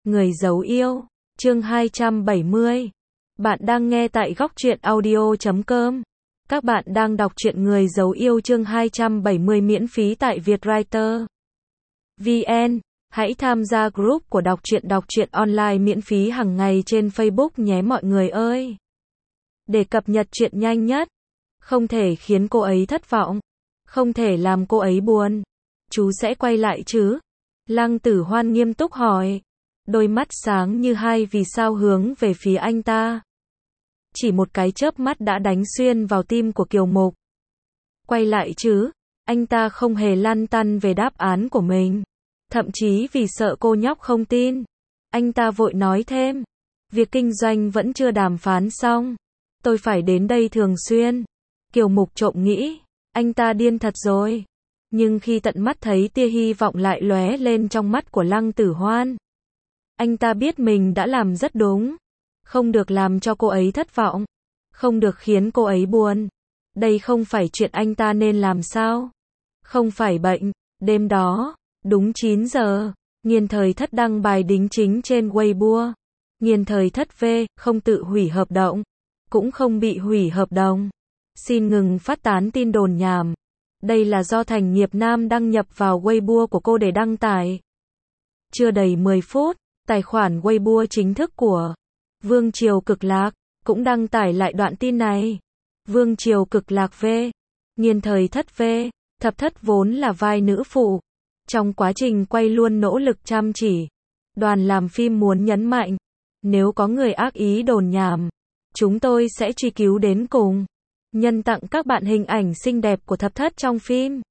Người giấu yêu, chương 270. Bạn đang nghe tại góc truyện audio.com. Các bạn đang đọc truyện Người giấu yêu chương 270 miễn phí tại Vietwriter VN. Hãy tham gia group của đọc truyện online miễn phí hàng ngày trên Facebook nhé mọi người ơi. Để cập nhật truyện nhanh nhất. Không thể khiến cô ấy thất vọng. Không thể làm cô ấy buồn. Chú sẽ quay lại chứ? Lăng Tử Hoan nghiêm túc hỏi. Đôi mắt sáng như hai vì sao hướng về phía anh ta. Chỉ một cái chớp mắt đã đánh xuyên vào tim của Kiều Mục. Quay lại chứ? Anh ta không hề lăn tăn về đáp án của mình. Thậm chí vì sợ cô nhóc không tin. Anh ta vội nói thêm. Việc kinh doanh vẫn chưa đàm phán xong. Tôi phải đến đây thường xuyên. Kiều Mục trộm nghĩ. Anh ta điên thật rồi. Nhưng khi tận mắt thấy tia hy vọng lại lóe lên trong mắt của Lăng Tử Hoan. Anh ta biết mình đã làm rất đúng. Không được làm cho cô ấy thất vọng. Không được khiến cô ấy buồn. Đây không phải chuyện anh ta nên làm sao? Không phải bệnh. Đêm đó, đúng 9 giờ, Nghiên Thời Thất đăng bài đính chính trên Weibo. Nghiên Thời Thất V, không tự hủy hợp đồng. Cũng không bị hủy hợp đồng. Xin ngừng phát tán tin đồn nhảm. Đây là do Thành Nghiệp Nam đăng nhập vào Weibo của cô để đăng tải. Chưa đầy 10 phút, tài khoản Weibo chính thức của Vương Triều Cực Lạc cũng đăng tải lại đoạn tin này. Vương Triều Cực Lạc V, Nghiên Thời Thất V, Thập Thất vốn là vai nữ phụ. Trong quá trình quay luôn nỗ lực chăm chỉ. Đoàn làm phim muốn nhấn mạnh, nếu có người ác ý đồn nhảm, chúng tôi sẽ truy cứu đến cùng. Nhân tặng các bạn hình ảnh xinh đẹp của Thập Thất trong phim.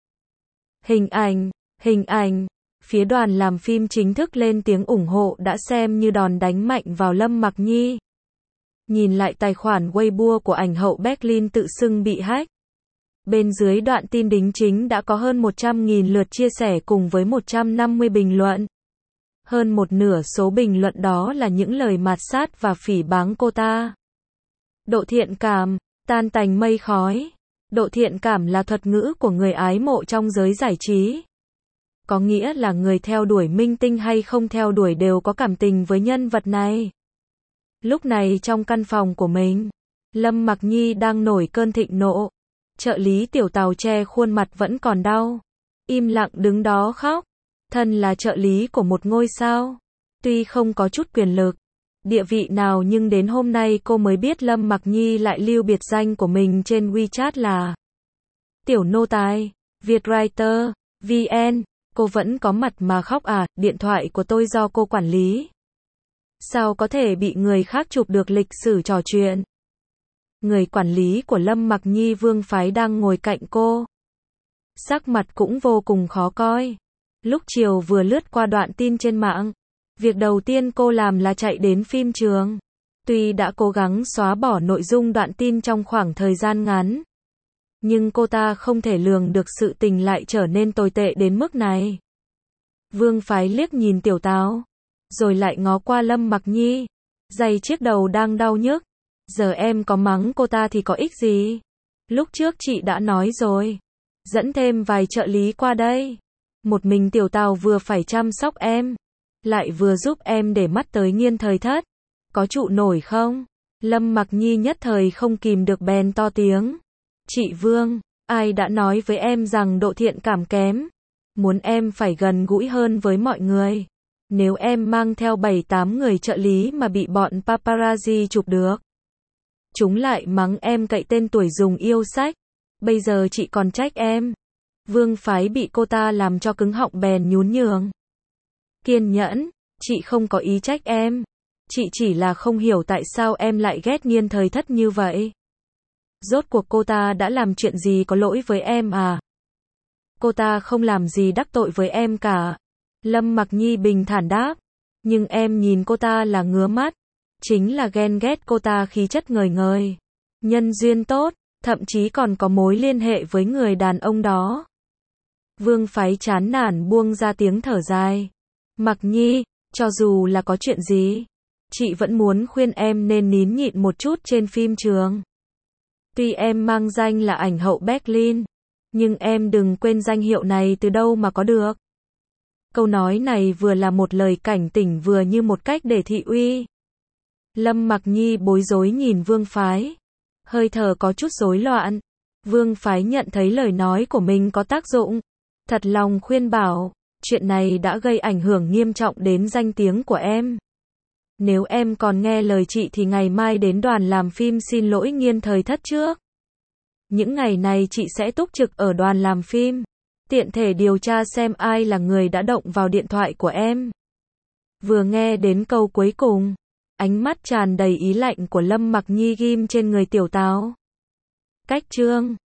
Hình ảnh. Phía đoàn làm phim chính thức lên tiếng ủng hộ đã xem như đòn đánh mạnh vào Lâm Mặc Nhi. Nhìn lại tài khoản Weibo của ảnh hậu Berlin tự xưng bị hack. Bên dưới đoạn tin đính chính đã có hơn 100.000 lượt chia sẻ cùng với 150 bình luận. Hơn một nửa số bình luận đó là những lời mạt sát và phỉ báng cô ta. Độ thiện cảm, tan tành mây khói. Độ thiện cảm là thuật ngữ của người ái mộ trong giới giải trí. Có nghĩa là người theo đuổi minh tinh hay không theo đuổi đều có cảm tình với nhân vật này. Lúc này trong căn phòng của mình, Lâm Mặc Nhi đang nổi cơn thịnh nộ. Trợ lý Tiểu Tào che khuôn mặt vẫn còn đau. Im lặng đứng đó khóc. Thân là trợ lý của một ngôi sao. Tuy không có chút quyền lực, địa vị nào nhưng đến hôm nay cô mới biết Lâm Mặc Nhi lại lưu biệt danh của mình trên WeChat là Tiểu Nô Tài, Vietwriter, VN. Cô vẫn có mặt mà khóc à, điện thoại của tôi do cô quản lý. Sao có thể bị người khác chụp được lịch sử trò chuyện? Người quản lý của Lâm Mặc Nhi Vương Phái đang ngồi cạnh cô. Sắc mặt cũng vô cùng khó coi. Lúc chiều vừa lướt qua đoạn tin trên mạng. Việc đầu tiên cô làm là chạy đến phim trường. Tuy đã cố gắng xóa bỏ nội dung đoạn tin trong khoảng thời gian ngắn. Nhưng cô ta không thể lường được sự tình lại trở nên tồi tệ đến mức này. Vương Phái liếc nhìn Tiểu Táo. Rồi lại ngó qua Lâm Mặc Nhi. Giày chiếc đầu đang đau nhức. Giờ em có mắng cô ta thì có ích gì? Lúc trước chị đã nói rồi. Dẫn thêm vài trợ lý qua đây. Một mình Tiểu Tào vừa phải chăm sóc em. Lại vừa giúp em để mắt tới Nghiên Thời Thất. Có trụ nổi không? Lâm Mặc Nhi nhất thời không kìm được bèn to tiếng. Chị Vương, ai đã nói với em rằng độ thiện cảm kém? Muốn em phải gần gũi hơn với mọi người. Nếu em mang theo 7-8 người trợ lý mà bị bọn paparazzi chụp được. Chúng lại mắng em cậy tên tuổi dùng yêu sách. Bây giờ chị còn trách em. Vương Phái bị cô ta làm cho cứng họng bèn nhún nhường. Kiên nhẫn, chị không có ý trách em. Chị chỉ là không hiểu tại sao em lại ghét Nghiên Thời Thất như vậy. Rốt cuộc cô ta đã làm chuyện gì có lỗi với em à? Cô ta không làm gì đắc tội với em cả. Lâm Mặc Nhi bình thản đáp. Nhưng em nhìn cô ta là ngứa mắt. Chính là ghen ghét cô ta khí chất ngời ngời. Nhân duyên tốt, thậm chí còn có mối liên hệ với người đàn ông đó. Vương Phái chán nản buông ra tiếng thở dài. Mặc Nhi, cho dù là có chuyện gì, chị vẫn muốn khuyên em nên nín nhịn một chút trên phim trường. Tuy em mang danh là ảnh hậu Berlin, nhưng em đừng quên danh hiệu này từ đâu mà có được. Câu nói này vừa là một lời cảnh tỉnh vừa như một cách để thị uy. Lâm Mặc Nhi bối rối nhìn Vương Phái. Hơi thở có chút rối loạn. Vương Phái nhận thấy lời nói của mình có tác dụng. Thật lòng khuyên bảo, chuyện này đã gây ảnh hưởng nghiêm trọng đến danh tiếng của em. Nếu em còn nghe lời chị thì ngày mai đến đoàn làm phim xin lỗi Nghiên Thời Thất trước. Những ngày này chị sẽ túc trực ở đoàn làm phim, tiện thể điều tra xem ai là người đã động vào điện thoại của em. Vừa nghe đến câu cuối cùng, ánh mắt tràn đầy ý lạnh của Lâm Mặc Nhi ghim trên người Tiểu Táo. Cách chương